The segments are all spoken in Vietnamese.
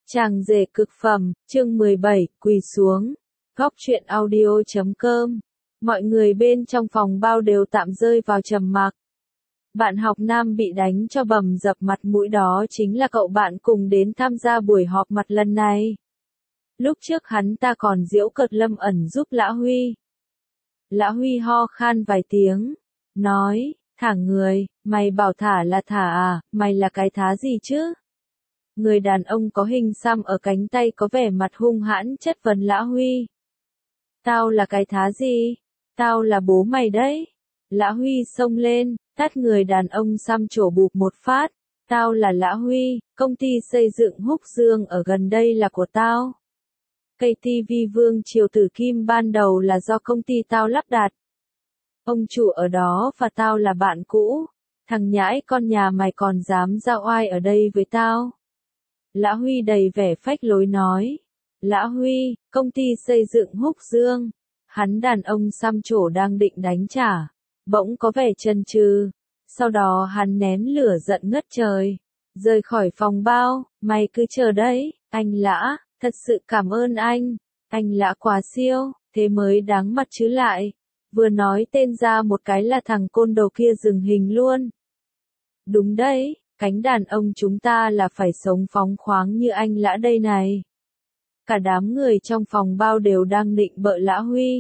Chàng rể cực phẩm, chương 17, quỳ xuống. Góc truyện audio.com. Mọi người bên trong phòng bao đều tạm rơi vào trầm mặc. Bạn học nam bị đánh cho bầm dập mặt mũi đó chính là cậu bạn cùng đến tham gia buổi họp mặt lần này. Lúc trước hắn ta còn giễu cợt Lâm ẩn giúp Lã Huy. Lã Huy ho khan vài tiếng, nói, thả người, mày bảo thả là thả à, mày là cái thá gì chứ? Người đàn ông có hình xăm ở cánh tay có vẻ mặt hung hãn chất vấn Lã Huy. Tao là cái thá gì? Tao là bố mày đấy. Lã Huy xông lên, tát người đàn ông xăm trổ bụp một phát. Tao là Lã Huy, công ty xây dựng Húc Dương ở gần đây là của tao. Cây tivi Vương Triều Tử Kim ban đầu là do công ty tao lắp đặt. Ông chủ ở đó và tao là bạn cũ. Thằng nhãi con nhà mày còn dám ra oai ở đây với tao. Lã Huy đầy vẻ phách lối nói. Lã Huy, công ty xây dựng Húc Dương. Hắn đàn ông xăm trổ đang định đánh trả. Bỗng có vẻ chần chừ. Sau đó hắn nén lửa giận ngất trời. Rời khỏi phòng bao, mày cứ chờ đấy, anh Lã, thật sự cảm ơn anh. Anh Lã quá siêu, thế mới đáng mặt chứ lại. Vừa nói tên ra một cái là thằng côn đồ kia dừng hình luôn. Đúng đấy. Cánh đàn ông chúng ta là phải sống phóng khoáng như anh Lã đây này. Cả đám người trong phòng bao đều đang định bợ Lã Huy.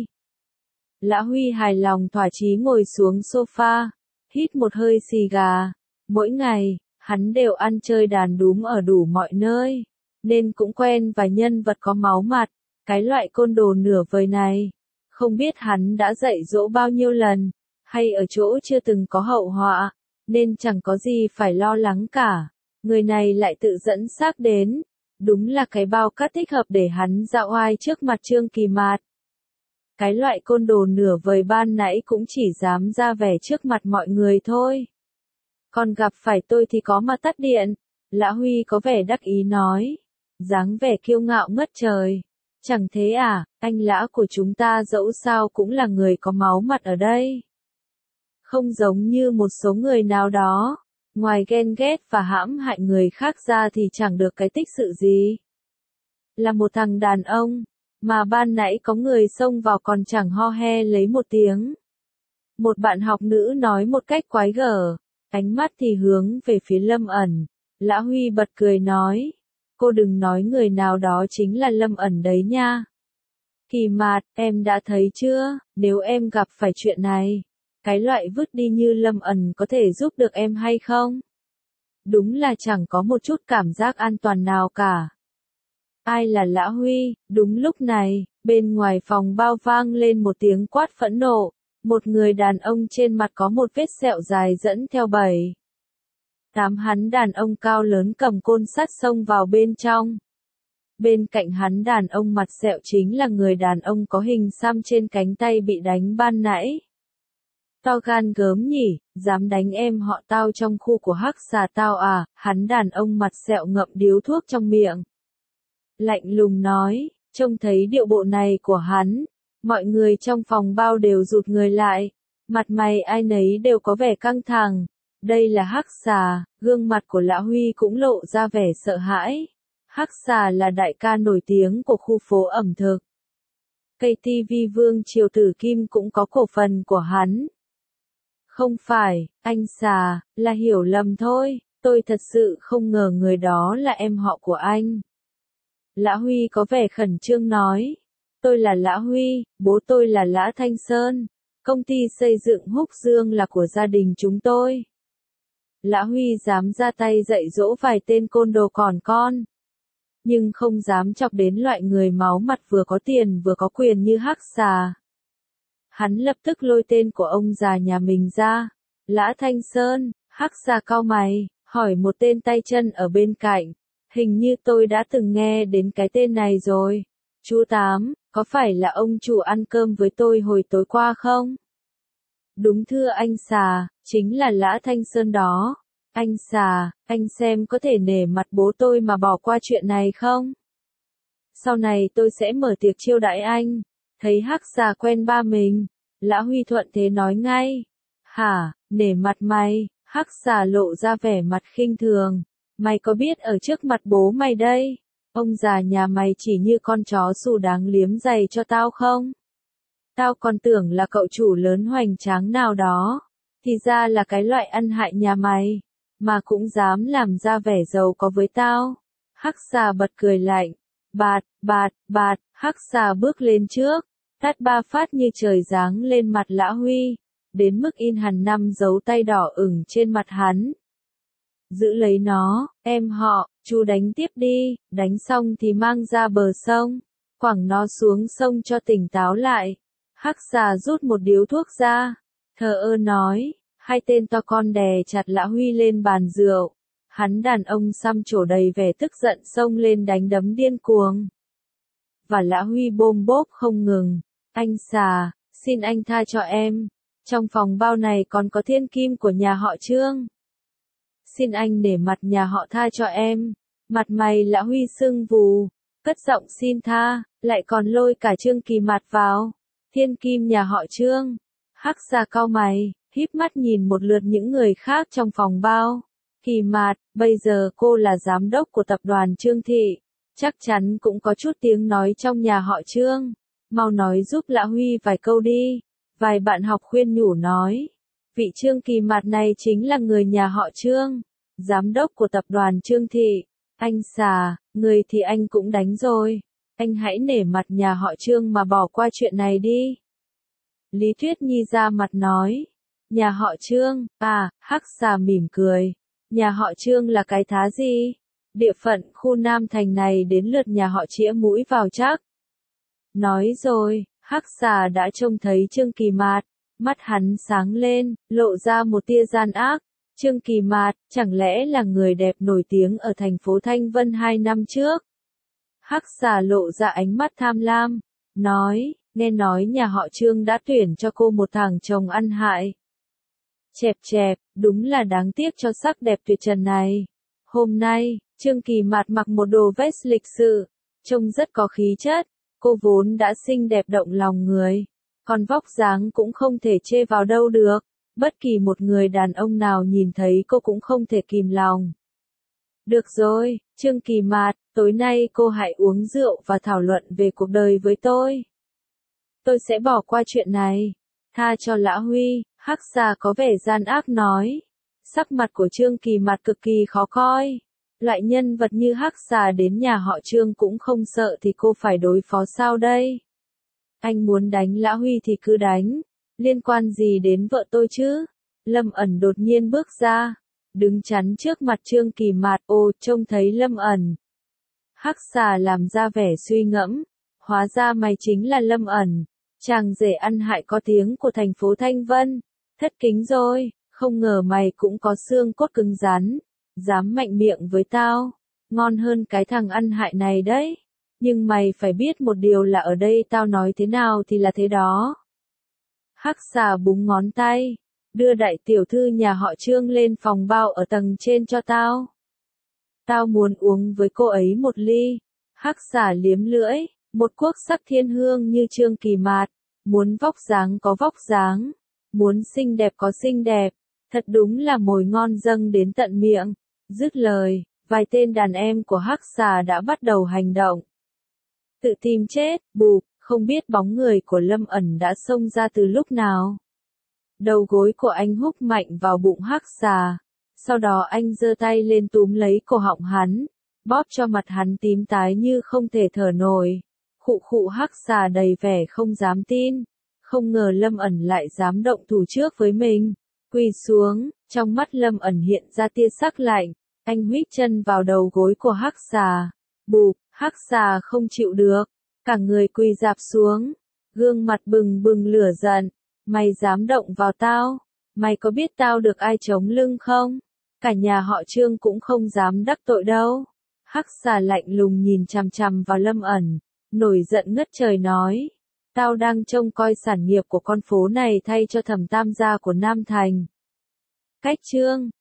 Lã Huy hài lòng thỏa chí ngồi xuống sofa, hít một hơi xì gà. Mỗi ngày, hắn đều ăn chơi đàn đúm ở đủ mọi nơi, nên cũng quen vài nhân vật có máu mặt, cái loại côn đồ nửa vời này. Không biết hắn đã dạy dỗ bao nhiêu lần, hay ở chỗ chưa từng có hậu họa. Nên chẳng có gì phải lo lắng cả. Người này lại tự dẫn xác đến. Đúng là cái bao cát thích hợp để hắn ra oai trước mặt Trương Kỳ Mạt. Cái loại côn đồ nửa vời ban nãy cũng chỉ dám ra vẻ trước mặt mọi người thôi. Còn gặp phải tôi thì có mà tắt điện. Lã Huy có vẻ đắc ý nói. Dáng vẻ kiêu ngạo ngất trời. Chẳng thế à, anh Lã của chúng ta dẫu sao cũng là người có máu mặt ở đây. Không giống như một số người nào đó, ngoài ghen ghét và hãm hại người khác ra thì chẳng được cái tích sự gì. Là một thằng đàn ông, mà ban nãy có người xông vào còn chẳng ho he lấy một tiếng. Một bạn học nữ nói một cách quái gở, ánh mắt thì hướng về phía Lâm ẩn. Lã Huy bật cười nói, cô đừng nói người nào đó chính là Lâm ẩn đấy nha. Kỳ Mạt, em đã thấy chưa, nếu em gặp phải chuyện này. Cái loại vứt đi như Lâm ẩn có thể giúp được em hay không? Đúng là chẳng có một chút cảm giác an toàn nào cả. Ai là Lã Huy? Đúng lúc này, bên ngoài phòng bao vang lên một tiếng quát phẫn nộ. Một người đàn ông trên mặt có một vết sẹo dài dẫn theo 7-8 hắn đàn ông cao lớn cầm côn sắt xông vào bên trong. Bên cạnh hắn đàn ông mặt sẹo chính là người đàn ông có hình xăm trên cánh tay bị đánh ban nãy. To gan gớm nhỉ, dám đánh em họ tao trong khu của Hắc Xà tao à, hắn đàn ông mặt sẹo ngậm điếu thuốc trong miệng. Lạnh lùng nói, trông thấy điệu bộ này của hắn, mọi người trong phòng bao đều rụt người lại, mặt mày ai nấy đều có vẻ căng thẳng. Đây là Hắc Xà, gương mặt của Lã Huy cũng lộ ra vẻ sợ hãi. Hắc Xà là đại ca nổi tiếng của khu phố ẩm thực. Cây tivi Vương Triều Tử Kim cũng có cổ phần của hắn. Không phải, anh Xà, là hiểu lầm thôi, tôi thật sự không ngờ người đó là em họ của anh. Lã Huy có vẻ khẩn trương nói, tôi là Lã Huy, bố tôi là Lã Thanh Sơn, công ty xây dựng Húc Dương là của gia đình chúng tôi. Lã Huy dám ra tay dạy dỗ vài tên côn đồ còn con, nhưng không dám chọc đến loại người máu mặt vừa có tiền vừa có quyền như Hắc Xà. Hắn lập tức lôi tên của ông già nhà mình ra. Lã Thanh Sơn, Hắc Xà cau mày, hỏi một tên tay chân ở bên cạnh. Hình như tôi đã từng nghe đến cái tên này rồi. Chú Tám, có phải là ông chủ ăn cơm với tôi hồi tối qua không? Đúng thưa anh Xà, chính là Lã Thanh Sơn đó. Anh Xà, anh xem có thể nể mặt bố tôi mà bỏ qua chuyện này không? Sau này tôi sẽ mở tiệc chiêu đãi anh. Thấy Hắc Xà quen ba mình, Lã Huy thuận thế nói ngay. Hả, nể mặt mày, Hắc Xà lộ ra vẻ mặt khinh thường. Mày có biết ở trước mặt bố mày đây, Ông già nhà mày chỉ như con chó xù đáng liếm giày cho tao không? Tao còn tưởng là cậu chủ lớn hoành tráng nào đó, thì ra là cái loại ăn hại nhà mày, mà cũng dám làm ra vẻ giàu có với tao. Hắc xà bật cười lạnh, bạt, bạt, bạt, hắc xà bước lên trước, tát 3 phát như trời giáng lên mặt Lã Huy, đến mức in hằn 5 dấu tay đỏ ửng trên mặt hắn. Giữ lấy nó, em họ, chú đánh tiếp đi, đánh xong thì mang ra bờ sông, quẳng nó xuống sông cho tỉnh táo lại. Hắc xà rút một điếu thuốc ra, thờ ơ nói, hai tên to con đè chặt Lã Huy lên bàn rượu. Hắn đàn ông xăm trổ đầy vẻ tức giận xông lên đánh đấm điên cuồng. Và Lã Huy bôm bốp không ngừng, anh xà, xin anh tha cho em, trong phòng bao này còn có thiên kim của nhà họ Trương. Xin anh để mặt nhà họ tha cho em. Mặt mày Lã Huy sưng vù, cất giọng xin tha, lại còn lôi cả Trương Kỳ Mạt vào. Thiên kim nhà họ Trương. Hắc xà cau mày, híp mắt nhìn một lượt những người khác trong phòng bao. Kỳ Mạt, bây giờ cô là giám đốc của tập đoàn Trương Thị, chắc chắn cũng có chút tiếng nói trong nhà họ Trương. Mau nói giúp Lã Huy vài câu đi. Vài bạn học khuyên nhủ nói. Vị Trương Kỳ Mạt này chính là người nhà họ Trương, giám đốc của tập đoàn Trương Thị. Anh xà, người thì anh cũng đánh rồi. Anh hãy nể mặt nhà họ Trương mà bỏ qua chuyện này đi. Lý Tuyết Nhi ra mặt nói. Nhà họ Trương, à, hắc xà mỉm cười. Nhà họ Trương là cái thá gì? Địa phận khu Nam Thành này đến lượt nhà họ chĩa mũi vào chắc. Nói rồi, hắc xà đã trông thấy Trương Kỳ Mạt, mắt hắn sáng lên, lộ ra một tia gian ác. Trương Kỳ Mạt, chẳng lẽ là người đẹp nổi tiếng ở thành phố Thanh Vân 2 năm trước? Hắc xà lộ ra ánh mắt tham lam, nói, nghe nói nhà họ Trương đã tuyển cho cô một thằng chồng ăn hại. Chẹp chẹp, đúng là đáng tiếc cho sắc đẹp tuyệt trần này. Hôm nay, Trương Kỳ Mạt mặc một đồ vest lịch sự, trông rất có khí chất, cô vốn đã xinh đẹp động lòng người, còn vóc dáng cũng không thể chê vào đâu được, bất kỳ một người đàn ông nào nhìn thấy cô cũng không thể kìm lòng. Được rồi, Trương Kỳ Mạt, tối nay cô hãy uống rượu và thảo luận về cuộc đời với tôi. Tôi sẽ bỏ qua chuyện này, tha cho Lã Huy. Hắc xà có vẻ gian ác nói. Sắc mặt của Trương Kỳ Mạt cực kỳ khó coi. Loại nhân vật như hắc xà đến nhà họ Trương cũng không sợ thì cô phải đối phó sao đây? Anh muốn đánh Lã Huy thì cứ đánh, liên quan gì đến vợ tôi chứ? Lâm Ẩn đột nhiên bước ra, đứng chắn trước mặt Trương Kỳ Mạt. Ô, trông thấy Lâm Ẩn. Hắc xà làm ra vẻ suy ngẫm, hóa ra mày chính là Lâm Ẩn, chàng rể ăn hại có tiếng của thành phố Thanh Vân. Thất kính rồi, không ngờ mày cũng có xương cốt cứng rắn, dám mạnh miệng với tao, ngon hơn cái thằng ăn hại này đấy. Nhưng mày phải biết một điều là ở đây tao nói thế nào thì là thế đó. Hắc xà búng ngón tay, đưa đại tiểu thư nhà họ Trương lên phòng bao ở tầng trên cho tao. Tao muốn uống với cô ấy một ly. Hắc xà liếm lưỡi, một quốc sắc thiên hương như Trương Kỳ Mạt, muốn vóc dáng có vóc dáng, muốn xinh đẹp có xinh đẹp, thật đúng là mồi ngon dâng đến tận miệng. Dứt lời, vài tên đàn em của hắc xà đã bắt đầu hành động. Tự tìm chết, bụp, không biết bóng người của Lâm Ẩn đã xông ra từ lúc nào. Đầu gối của anh húc mạnh vào bụng hắc xà, sau đó anh giơ tay lên túm lấy cổ họng hắn, bóp cho mặt hắn tím tái như không thể thở nổi. Khụ khụ hắc xà đầy vẻ không dám tin. Không ngờ Lâm Ẩn lại dám động thủ trước với mình. Quỳ xuống, trong mắt Lâm Ẩn hiện ra tia sắc lạnh, anh huých chân vào đầu gối của hắc xà. Bụp, hắc xà không chịu được, cả người quỳ rạp xuống, gương mặt bừng bừng lửa giận. Mày dám động vào tao? Mày có biết tao được ai chống lưng không? Cả nhà họ Trương cũng không dám đắc tội đâu. Hắc xà lạnh lùng nhìn chằm chằm vào Lâm Ẩn, nổi giận ngất trời nói. Tao đang trông coi sản nghiệp của con phố này thay cho Thẩm Tam gia của Nam Thành. Cách Trương,